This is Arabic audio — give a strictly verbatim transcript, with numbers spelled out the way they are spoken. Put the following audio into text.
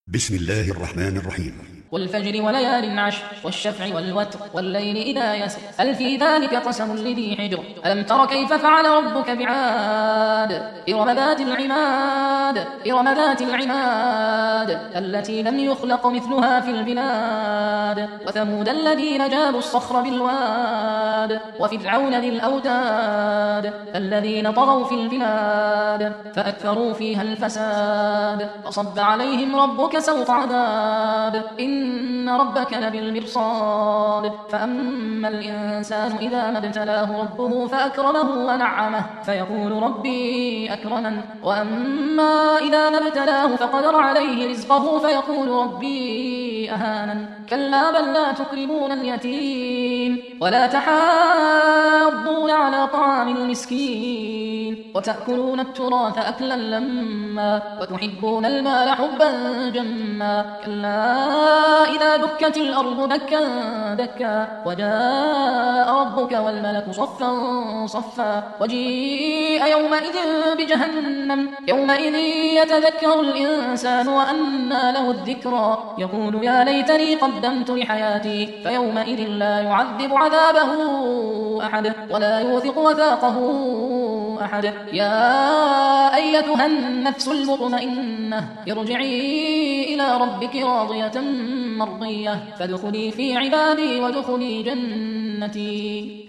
بسم الله الرحمن الرحيم. والفجر وليال عشر والشفع والوتر والليل إذا يسر هل في ذلك قسم لذي حجر ألم تر كيف فعل ربك بعاد إرم ذات العماد إرم ذات العماد التي لم يخلق مثلها في البلاد وثمود الذين جابوا الصخر بالواد وفرعون ذي الأوتاد الذين طغوا في البلاد فأكثروا فيها الفساد فصب عليهم ربك سوط عذاب إن ربك لبالمرصاد فأما الإنسان إذا ما ابتلاه ربه فأكرمه ونعمه فيقول ربي أكرمن وأما إذا ما ابتلاه فقدر عليه رزقه فيقول ربي أهانن كلا بل لا تكرمون اليتيم ولا تحاضون على طعام المسكين وتأكلون التراث أكلا لما وتحبون المال حبا جما كلا إذا دكت الأرض دكا دكا وجاء ربك والملك صفا صفا وجيء يومئذ بجهنم يومئذ يتذكر الإنسان وأنى له الذكرى يقول يا ليتني قدمت لحياتي فيومئذ لا يعذب عذابه أحد ولا يوثق وثاقه أحد يا أيتها النفس المطمئنة ارجعي إلى ربك راضية مرضية فادخلي في عبادي وادخلي جنتي.